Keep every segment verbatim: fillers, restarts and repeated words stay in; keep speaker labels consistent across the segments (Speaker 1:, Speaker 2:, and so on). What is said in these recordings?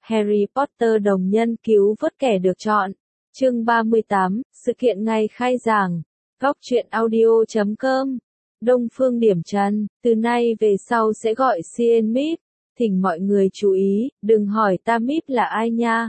Speaker 1: Harry Potter đồng nhân cứu vớt kẻ được chọn. Chương ba mươi tám, sự kiện ngày khai giảng. Góc truyện audio chấm com. Đông Phương Điểm Trần, từ nay về sau sẽ gọi Cien Mip. Thỉnh mọi người chú ý, đừng hỏi ta Mip là ai nha.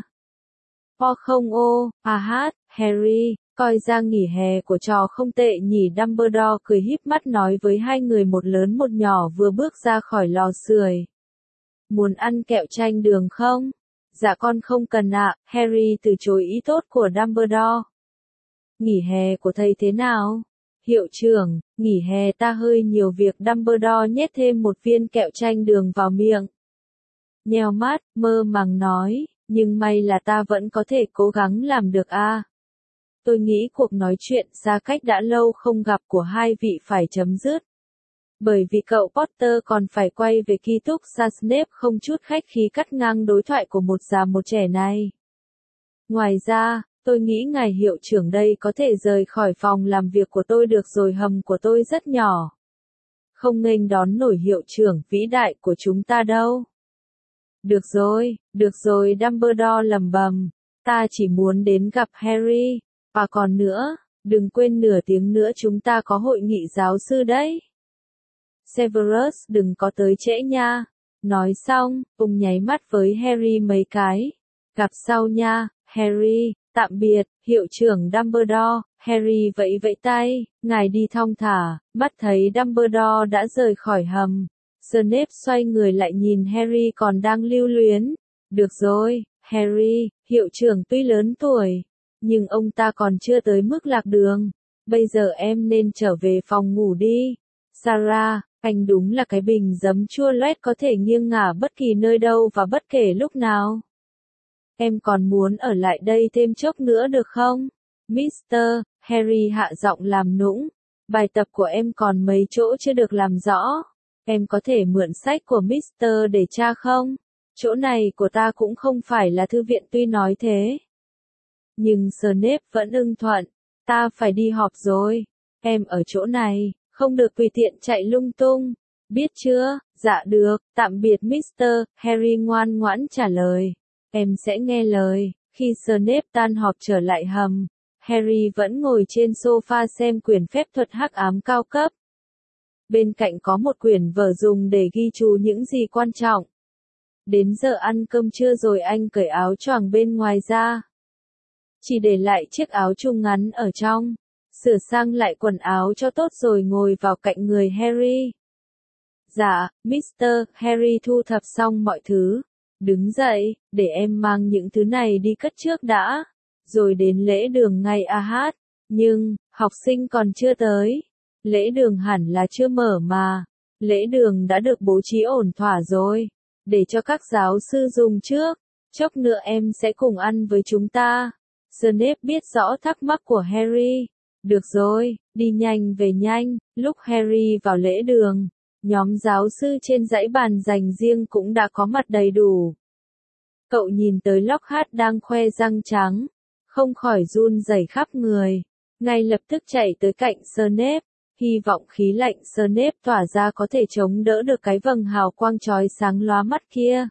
Speaker 1: O không ô, à hát, Harry, coi ra nghỉ hè của trò không tệ nhỉ. Dumbledore cười híp mắt nói với hai người một lớn một nhỏ vừa bước ra khỏi lò sưởi. Muốn ăn kẹo chanh đường không? Dạ con không cần ạ, Harry từ chối ý tốt của Dumbledore. Nghỉ hè của thầy thế nào? Hiệu trưởng, nghỉ hè ta hơi nhiều việc. Dumbledore nhét thêm một viên kẹo chanh đường vào miệng. Nheo mắt, mơ màng nói, nhưng may là ta vẫn có thể cố gắng làm được a. À. Tôi nghĩ cuộc nói chuyện xa cách đã lâu không gặp của hai vị phải chấm dứt. Bởi vì cậu Potter còn phải quay về ký túc xá. Snape không chút khách khí cắt ngang đối thoại của một già một trẻ này. Ngoài ra, tôi nghĩ ngài hiệu trưởng đây có thể rời khỏi phòng làm việc của tôi được rồi. Hầm của tôi rất nhỏ. Không nghênh đón nổi hiệu trưởng vĩ đại của chúng ta đâu. Được rồi, được rồi. Dumbledore lẩm bẩm. Ta chỉ muốn đến gặp Harry. Và còn nữa, đừng quên nửa tiếng nữa chúng ta có hội nghị giáo sư đấy. Severus đừng có tới trễ nha. Nói xong, ông nháy mắt với Harry mấy cái. Gặp sau nha, Harry, tạm biệt, hiệu trưởng Dumbledore. Harry vẫy vẫy tay, ngài đi thong thả. Mắt thấy Dumbledore đã rời khỏi hầm. Snape xoay người lại nhìn Harry còn đang lưu luyến. Được rồi, Harry, hiệu trưởng tuy lớn tuổi, nhưng ông ta còn chưa tới mức lạc đường. Bây giờ em nên trở về phòng ngủ đi. Sarah, anh đúng là cái bình giấm chua loét có thể nghiêng ngả bất kỳ nơi đâu và bất kể lúc nào. Em còn muốn ở lại đây thêm chốc nữa được không? Mister Harry hạ giọng làm nũng. Bài tập của em còn mấy chỗ chưa được làm rõ. Em có thể mượn sách của Mister để tra không? Chỗ này của ta cũng không phải là thư viện tuy nói thế. Nhưng Snape vẫn ưng thuận. Ta phải đi họp rồi. Em ở chỗ này, không được tùy tiện chạy lung tung. Biết chưa? Dạ được, tạm biệt Mister Harry ngoan ngoãn trả lời. Em sẽ nghe lời. Khi Snape tan họp trở lại hầm, Harry vẫn ngồi trên sofa xem quyển phép thuật hắc ám cao cấp. Bên cạnh có một quyển vở dùng để ghi chú những gì quan trọng. Đến giờ ăn cơm trưa rồi anh cởi áo choàng bên ngoài ra. Chỉ để lại chiếc áo trung ngắn ở trong. Sửa sang lại quần áo cho tốt rồi ngồi vào cạnh người Harry. Dạ, Mister Harry thu thập xong mọi thứ. Đứng dậy, để em mang những thứ này đi cất trước đã. Rồi đến lễ đường ngày a hát. Nhưng, học sinh còn chưa tới. Lễ đường hẳn là chưa mở mà. Lễ đường đã được bố trí ổn thỏa rồi. Để cho các giáo sư dùng trước. Chốc nữa em sẽ cùng ăn với chúng ta. Snape biết rõ thắc mắc của Harry. Được rồi, đi nhanh về nhanh. Lúc Harry vào lễ đường, nhóm giáo sư trên dãy bàn dành riêng cũng đã có mặt đầy đủ. Cậu nhìn tới Lockhart đang khoe răng trắng, không khỏi run rẩy khắp người. Ngay lập tức chạy tới cạnh Snape, hy vọng khí lạnh Snape tỏa ra có thể chống đỡ được cái vầng hào quang chói sáng lóa mắt kia.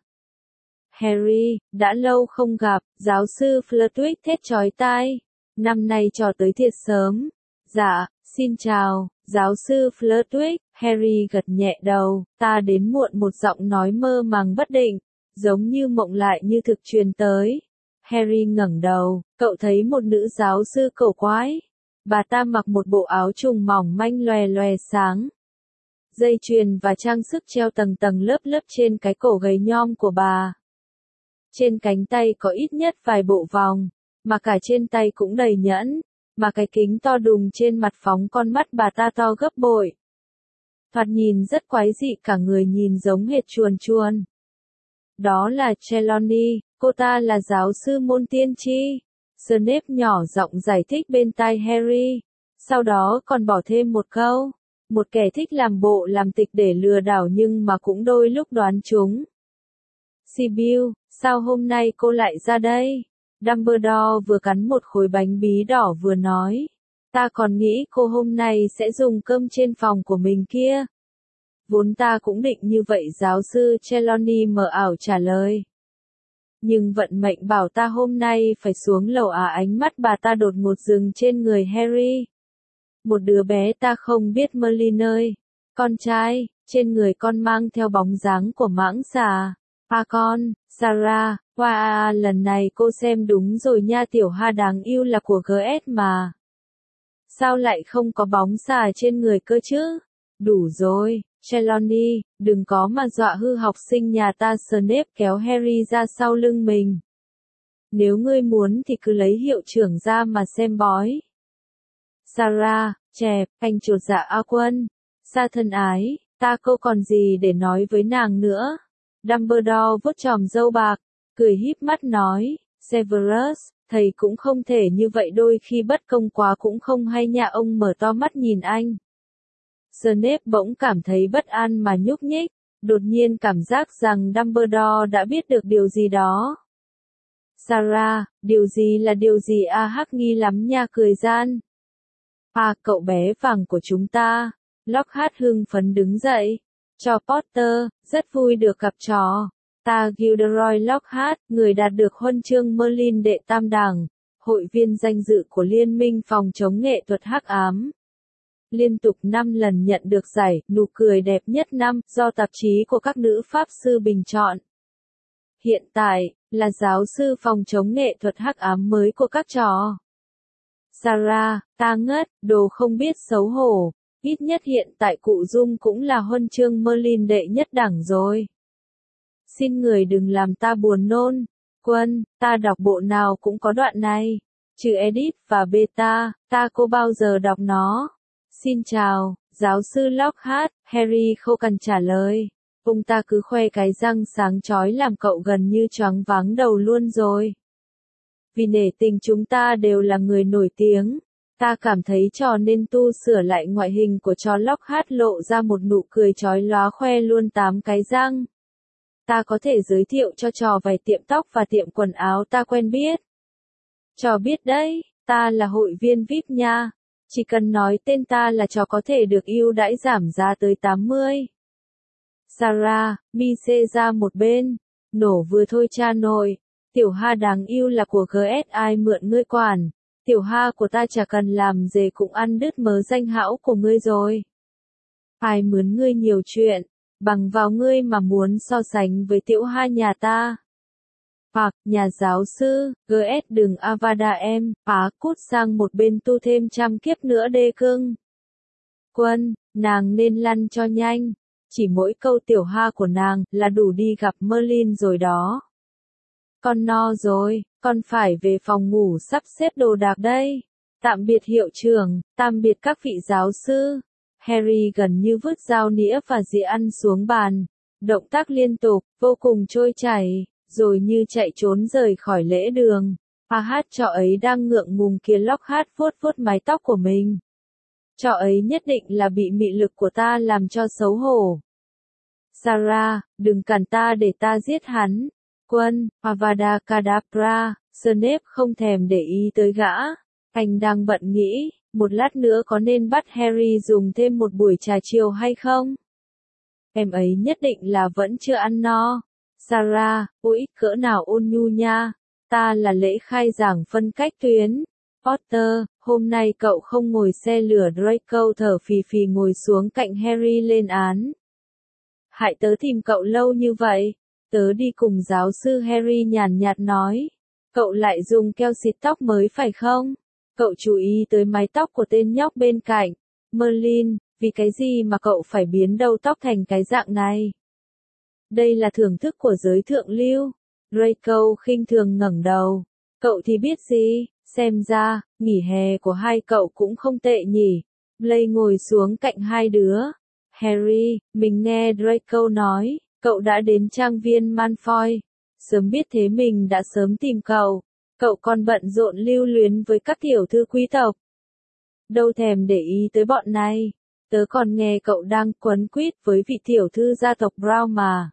Speaker 1: Harry, đã lâu không gặp, giáo sư Flitwick thét chói tai. Năm nay trò tới thiệt sớm. Dạ, xin chào, giáo sư Flitwick. Harry gật nhẹ đầu, ta đến muộn. Một giọng nói mơ màng bất định, giống như mộng lại như thực truyền tới. Harry ngẩng đầu, cậu thấy một nữ giáo sư cổ quái. Bà ta mặc một bộ áo trùng mỏng manh lòe lòe sáng. Dây chuyền và trang sức treo tầng tầng lớp lớp trên cái cổ gầy nhom của bà. Trên cánh tay có ít nhất vài bộ vòng, mà cả trên tay cũng đầy nhẫn, mà cái kính to đùng trên mặt phóng con mắt bà ta to gấp bội. Thoạt nhìn rất quái dị, cả người nhìn giống hệt chuồn chuồn. Đó là Trelawney, cô ta là giáo sư môn tiên tri. Snape nhỏ giọng giải thích bên tai Harry, sau đó còn bỏ thêm một câu. Một kẻ thích làm bộ làm tịch để lừa đảo nhưng mà cũng đôi lúc đoán chúng. Sibyl, sao hôm nay cô lại ra đây? Dumbledore vừa cắn một khối bánh bí đỏ vừa nói. Ta còn nghĩ cô hôm nay sẽ dùng cơm trên phòng của mình kia. Vốn ta cũng định như vậy, giáo sư Trelawney mờ ảo trả lời. Nhưng vận mệnh bảo ta hôm nay phải xuống lầu à, ánh mắt bà ta đột ngột dừng trên người Harry. Một đứa bé ta không biết Merlin ơi. Con trai, trên người con mang theo bóng dáng của mãng xà. À con, Sarah, wow, lần này cô xem đúng rồi nha, tiểu Ha đáng yêu là của giê ét mà. Sao lại không có bóng xà trên người cơ chứ? Đủ rồi, Trelawney, đừng có mà dọa hư học sinh nhà ta. Snape kéo Harry ra sau lưng mình. Nếu ngươi muốn thì cứ lấy hiệu trưởng ra mà xem bói. Sarah, chẹp, anh chột dạ A Quân. Sa thân ái, ta cô còn gì để nói với nàng nữa. Dumbledore vuốt chòm râu bạc, cười híp mắt nói, Severus, thầy cũng không thể như vậy, đôi khi bất công quá cũng không hay nha. Ông mở to mắt nhìn anh. Snape bỗng cảm thấy bất an mà nhúc nhích, đột nhiên cảm giác rằng Dumbledore đã biết được điều gì đó. Sarah, điều gì là điều gì a? Hắc nghi lắm nha, cười gian. À, cậu bé vàng của chúng ta. Lockhart hưng phấn đứng dậy. Cho Potter, rất vui được gặp trò. Ta Gilderoy Lockhart, người đạt được huân chương Merlin đệ tam đẳng, hội viên danh dự của Liên minh phòng chống nghệ thuật hắc ám. Liên tục năm lần nhận được giải nụ cười đẹp nhất năm do tạp chí của các nữ pháp sư bình chọn. Hiện tại, là giáo sư phòng chống nghệ thuật hắc ám mới của các trò. Sarah, ta ngất, đồ không biết xấu hổ. Ít nhất hiện tại cụ Dung cũng là huân chương Merlin đệ nhất đẳng rồi. Xin người đừng làm ta buồn nôn. Quân, ta đọc bộ nào cũng có đoạn này. Trừ Edith và Beta, ta cô bao giờ đọc nó. Xin chào, giáo sư Lockhart. Harry khô cằn trả lời. Ông ta cứ khoe cái răng sáng chói làm cậu gần như choáng váng đầu luôn rồi. Vì nể tình chúng ta đều là người nổi tiếng, ta cảm thấy trò nên tu sửa lại ngoại hình của trò. Lockhart lộ ra một nụ cười chói lóa, khoe luôn tám cái răng. Ta có thể giới thiệu cho trò vài tiệm tóc và tiệm quần áo ta quen biết. Trò biết đấy, ta là hội viên vi ai pi nha. Chỉ cần nói tên ta là trò có thể được ưu đãi giảm giá tới tám mươi. Sarah, mi xê ra một bên. Nổ vừa thôi cha nội. Tiểu Ha đáng yêu là của giê ét, ai mượn ngươi quản. Tiểu Ha của ta chả cần làm gì cũng ăn đứt mớ danh hão của ngươi rồi. Ai mướn ngươi nhiều chuyện, bằng vào ngươi mà muốn so sánh với Tiểu Ha nhà ta. Hoặc, nhà giáo sư, giê ét đừng avada em, phá cút sang một bên tu thêm trăm kiếp nữa đê cưng. Quân, nàng nên lăn cho nhanh. Chỉ mỗi câu Tiểu Ha của nàng là đủ đi gặp Merlin rồi đó. Con no rồi, con phải về phòng ngủ sắp xếp đồ đạc đây. Tạm biệt hiệu trưởng, tạm biệt các vị giáo sư. Harry gần như vứt dao nĩa và dĩa ăn xuống bàn. Động tác liên tục, vô cùng trôi chảy, rồi như chạy trốn rời khỏi lễ đường. À hát, trò ấy đang ngượng ngùng kia. Lockhart vuốt vuốt mái tóc của mình. Trò ấy nhất định là bị mị lực của ta làm cho xấu hổ. Sarah, đừng cản ta để ta giết hắn. Quân, Avada Kedavra. Snape không thèm để ý tới gã. Anh đang bận nghĩ, một lát nữa có nên bắt Harry dùng thêm một buổi trà chiều hay không? Em ấy nhất định là vẫn chưa ăn no. Sarah, ôi, cỡ nào ôn nhu nha. Ta là lễ khai giảng phân cách tuyến. Potter, hôm nay cậu không ngồi xe lửa. Draco thở phì phì ngồi xuống cạnh Harry lên án. Hại tớ tìm cậu lâu như vậy. Tớ đi cùng giáo sư. Harry nhàn nhạt nói. Cậu lại dùng keo xịt tóc mới phải không? Cậu chú ý tới mái tóc của tên nhóc bên cạnh. Merlin, vì cái gì mà cậu phải biến đầu tóc thành cái dạng này? Đây là thưởng thức của giới thượng lưu. Draco khinh thường ngẩng đầu. Cậu thì biết gì, xem ra, nghỉ hè của hai cậu cũng không tệ nhỉ. Blaise ngồi xuống cạnh hai đứa. Harry, mình nghe Draco nói, cậu đã đến trang viên Malfoy. Sớm biết thế mình đã sớm tìm cậu. Cậu còn bận rộn lưu luyến với các tiểu thư quý tộc. Đâu thèm để ý tới bọn này. Tớ còn nghe cậu đang quấn quýt với vị tiểu thư gia tộc Brown mà.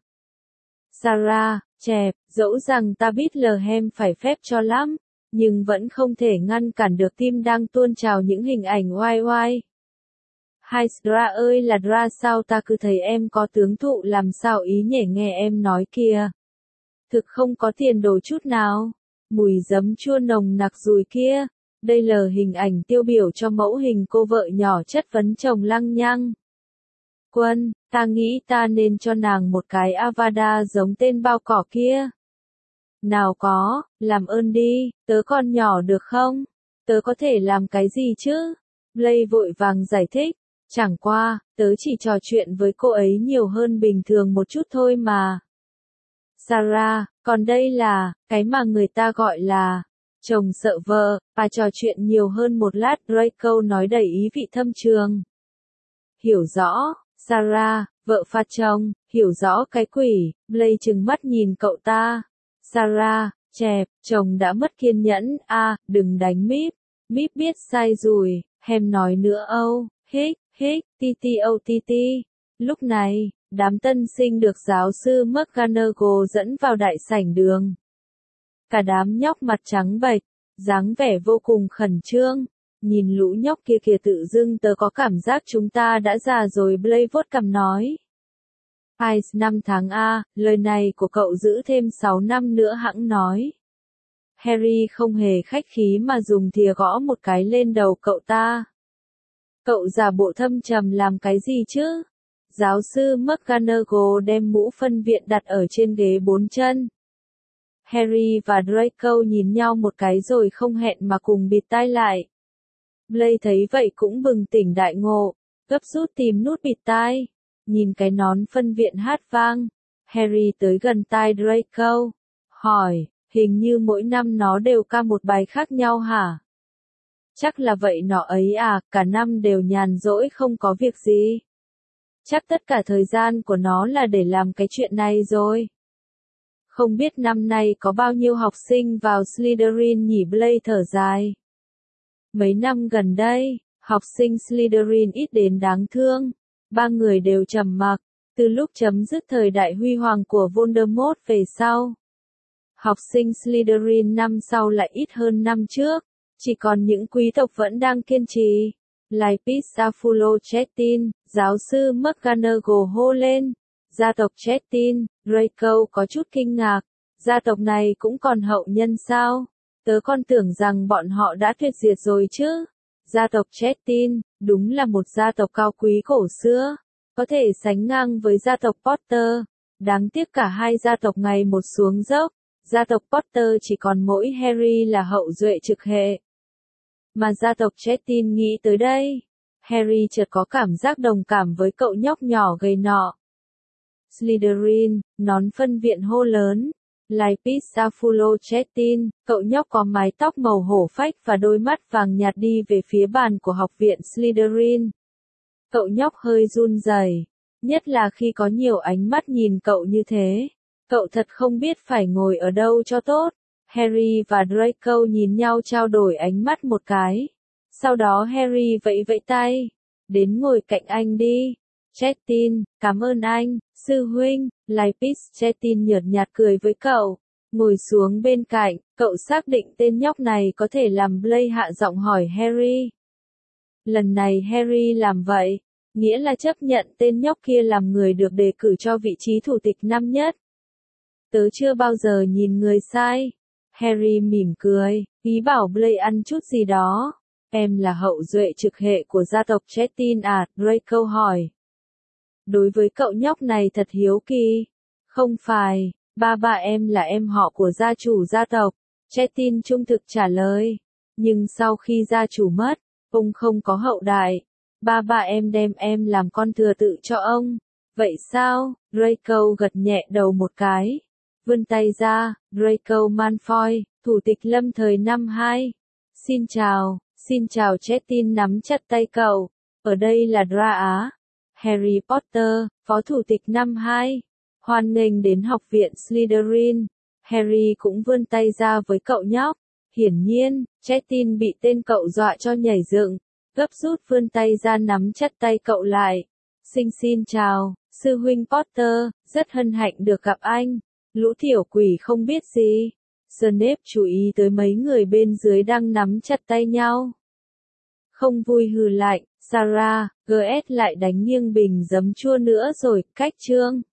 Speaker 1: Sarah, chẹp, dẫu rằng ta biết Lhem phải phép cho lắm, nhưng vẫn không thể ngăn cản được tim đang tuôn trào những hình ảnh oai oai. Hai Dra ơi là Dra, sao ta cứ thấy em có tướng thụ làm sao ý nhỉ, nghe em nói kìa. Thực không có tiền đồ chút nào. Mùi giấm chua nồng nặc rùi kia. Đây là hình ảnh tiêu biểu cho mẫu hình cô vợ nhỏ chất vấn chồng lăng nhăng. Quân, ta nghĩ ta nên cho nàng một cái avatar giống tên bao cỏ kia. Nào có, làm ơn đi, tớ còn nhỏ được không? Tớ có thể làm cái gì chứ? Blake vội vàng giải thích, chẳng qua, tớ chỉ trò chuyện với cô ấy nhiều hơn bình thường một chút thôi mà. Sarah, còn đây là, cái mà người ta gọi là, chồng sợ vợ, và trò chuyện nhiều hơn một lát, Draco nói đầy ý vị thâm trường. Hiểu rõ, Sarah, vợ phạt chồng, hiểu rõ cái quỷ, Blake trừng mắt nhìn cậu ta. Sarah, chẹp, chồng đã mất kiên nhẫn, a, à, đừng đánh Míp, Míp biết sai rồi, hem nói nữa âu, hích, hích, ti ti âu ti ti. Lúc này, đám tân sinh được giáo sư McGonagall dẫn vào đại sảnh đường. Cả đám nhóc mặt trắng bệch, dáng vẻ vô cùng khẩn trương. Nhìn lũ nhóc kia kìa, tự dưng tớ có cảm giác chúng ta đã già rồi, Blake vuốt cằm nói. Hai năm tháng a, lời này của cậu giữ thêm sáu năm nữa hẵng nói. Harry không hề khách khí mà dùng thìa gõ một cái lên đầu cậu ta. Cậu giả bộ thâm trầm làm cái gì chứ? Giáo sư McGonagall đem mũ phân viện đặt ở trên ghế bốn chân. Harry và Draco nhìn nhau một cái rồi không hẹn mà cùng bịt tai lại. Blake thấy vậy cũng bừng tỉnh đại ngộ, gấp rút tìm nút bịt tai. Nhìn cái nón phân viện hát vang, Harry tới gần tai Draco, hỏi, hình như mỗi năm nó đều ca một bài khác nhau hả? Chắc là vậy nọ ấy à, cả năm đều nhàn rỗi không có việc gì. Chắc tất cả thời gian của nó là để làm cái chuyện này rồi. Không biết năm nay có bao nhiêu học sinh vào Slytherin nhỉ, Blake thở dài. Mấy năm gần đây, học sinh Slytherin ít đến đáng thương. Ba người đều trầm mặc, từ lúc chấm dứt thời đại huy hoàng của Voldemort về sau. Học sinh Slytherin năm sau lại ít hơn năm trước, chỉ còn những quý tộc vẫn đang kiên trì. Lipis Sapphullo Chetin, giáo sư McGonagall hô lên. Gia tộc Chetin, Draco có chút kinh ngạc, gia tộc này cũng còn hậu nhân sao? Tớ còn tưởng rằng bọn họ đã tuyệt diệt rồi chứ. Gia tộc Chetin, đúng là một gia tộc cao quý cổ xưa, có thể sánh ngang với gia tộc Potter. Đáng tiếc cả hai gia tộc ngày một xuống dốc, gia tộc Potter chỉ còn mỗi Harry là hậu duệ trực hệ. Mà gia tộc Chetin nghĩ tới đây, Harry chợt có cảm giác đồng cảm với cậu nhóc nhỏ gầy nọ. Slytherin, nón phân viện hô lớn. Lipis Sapphullo Chetin, cậu nhóc có mái tóc màu hổ phách và đôi mắt vàng nhạt đi về phía bàn của học viện Slytherin. Cậu nhóc hơi run rẩy, nhất là khi có nhiều ánh mắt nhìn cậu như thế. Cậu thật không biết phải ngồi ở đâu cho tốt. Harry và Draco nhìn nhau trao đổi ánh mắt một cái. Sau đó Harry vẫy vẫy tay. Đến ngồi cạnh anh đi. Chetin, cảm ơn anh, sư huynh. Lipis Chetin nhợt nhạt cười với cậu. Ngồi xuống bên cạnh, cậu xác định tên nhóc này có thể làm Blake hạ giọng hỏi Harry. Lần này Harry làm vậy, nghĩa là chấp nhận tên nhóc kia làm người được đề cử cho vị trí thủ tịch năm nhất. Tớ chưa bao giờ nhìn người sai. Harry mỉm cười, ý bảo Blake ăn chút gì đó. Em là hậu duệ trực hệ của gia tộc Chetin à? Draco hỏi. Đối với cậu nhóc này thật hiếu kỳ. Không phải, ba ba em là em họ của gia chủ gia tộc. Chetin trung thực trả lời. Nhưng sau khi gia chủ mất, ông không có hậu đại. Ba ba em đem em làm con thừa tự cho ông. Vậy sao? Draco gật nhẹ đầu một cái. Vươn tay ra, Draco Malfoy, thủ tịch lâm thời năm hai. Xin chào, xin chào. Chetin nắm chặt tay cậu. Ở đây là Dra Á. Harry Potter, phó thủ tịch năm hai. Hoan nghênh đến học viện Slytherin. Harry cũng vươn tay ra với cậu nhóc. Hiển nhiên, Chetin bị tên cậu dọa cho nhảy dựng, gấp rút vươn tay ra nắm chặt tay cậu lại. Xin xin chào, sư huynh Potter, rất hân hạnh được gặp anh. Lũ tiểu quỷ không biết gì. Snape chú ý tới mấy người bên dưới đang nắm chặt tay nhau. Không vui hừ lạnh, Sarah, giê ét lại đánh nghiêng bình giấm chua nữa rồi, cách chương.